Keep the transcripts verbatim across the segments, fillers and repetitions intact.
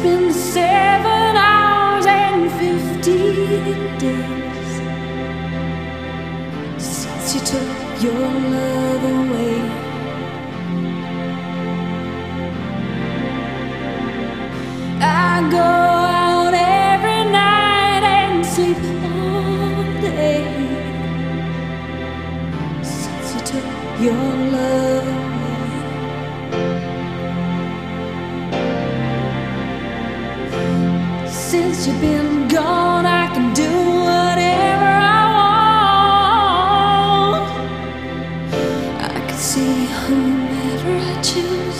been seven hours and fifteen days since you took your love away. I go out every night and sleep all day since you took your love away. Since you've been gone, I can do whatever I want. I can see whomever I choose.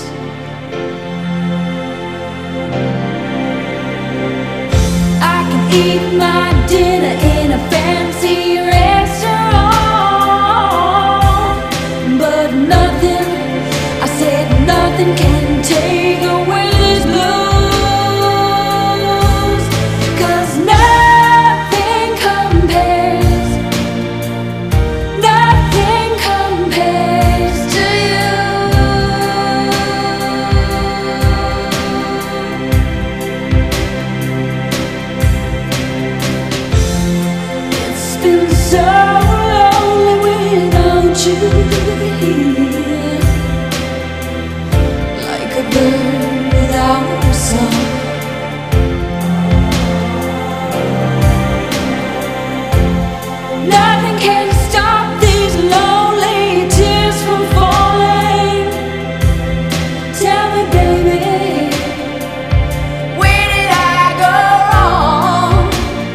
I can eat my dinner in a fancy restaurant, but nothing, I said nothing can take away this blues. So lonely without you here, like a bird without a song. Nothing can stop these lonely tears from falling. Tell me, baby, where did I go wrong?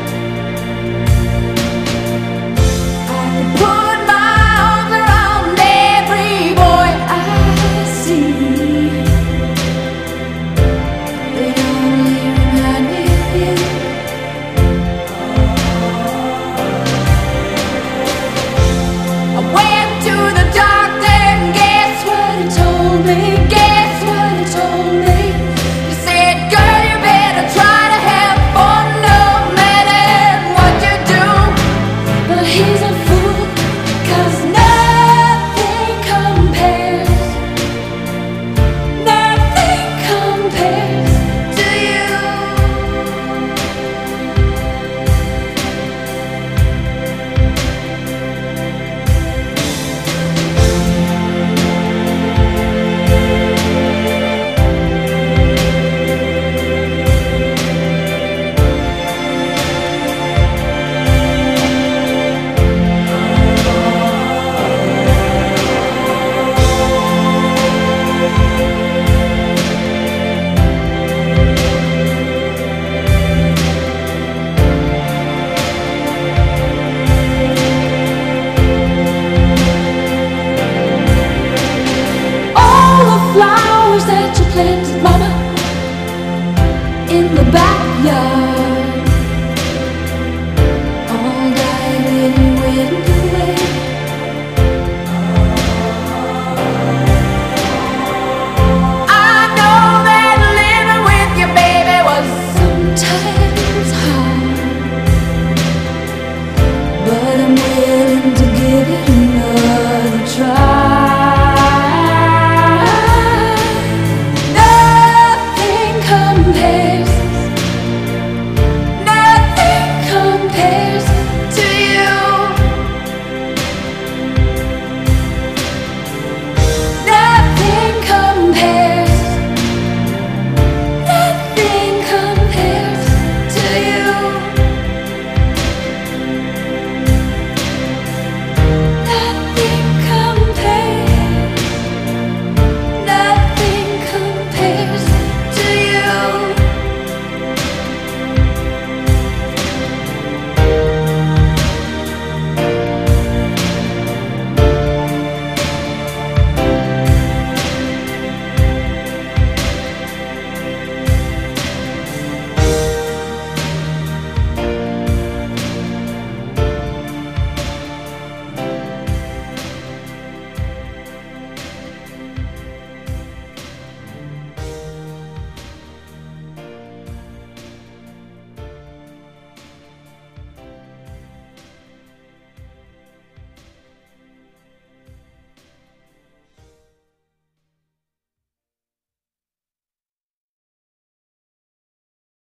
Put my arms around every boy I see. They only remind me of you. I went to the doctor and guess what he told me? Guess what he told me? He said, girl, you better try to have fun no matter what you do. But he's a fool, 'cause nothing compares, nothing compares to you. Flowers that you planted, mama, in the backyard, all died when you went away. I know that living with you, baby, was sometimes hard, but I'm willing to give it